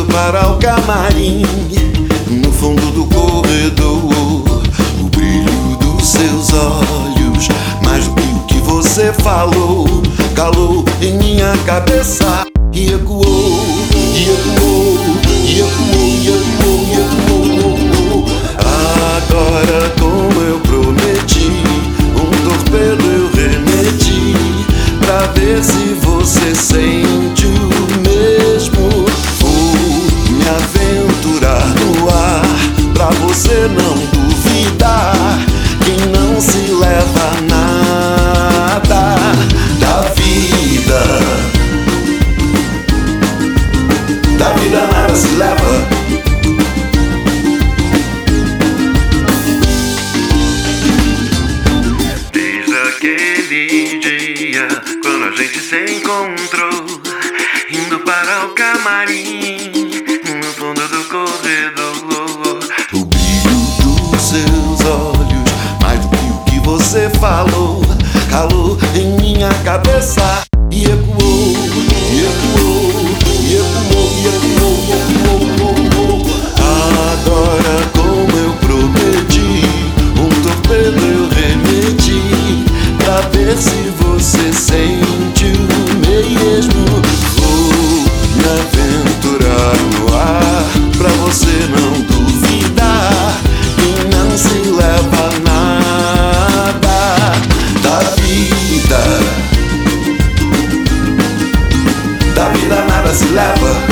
para o camarim, no fundo do corredor, o brilho dos seus olhos, mais do que o que você falou, calou em minha cabeça e ecoou, e ecoou, e ecoou, e ecoou, e ecoou. Agora, como eu prometi, um torpedo eu remeti, pra ver se você sente o mesmo. Vou me aventurar no ar, pra você não duvidar, quem não se leva a nada da vida. Da vida nada se leva. Desde aquele dia, quando a gente se encontrou, indo para o camarim, no fundo do corredor, O brilho dos seus olhos, mais do que o que você falou, calou em minha cabeça e ecoou, e ecoou, e ecoou, e ecoou, e ecoou. Agora, como eu prometi, um torpedo eu remeti, pra ver se você sente o mesmo. Vou me aventurar no ar, pra você não duvidar, quem não se leva a nada da vida. Da vida nada se leva.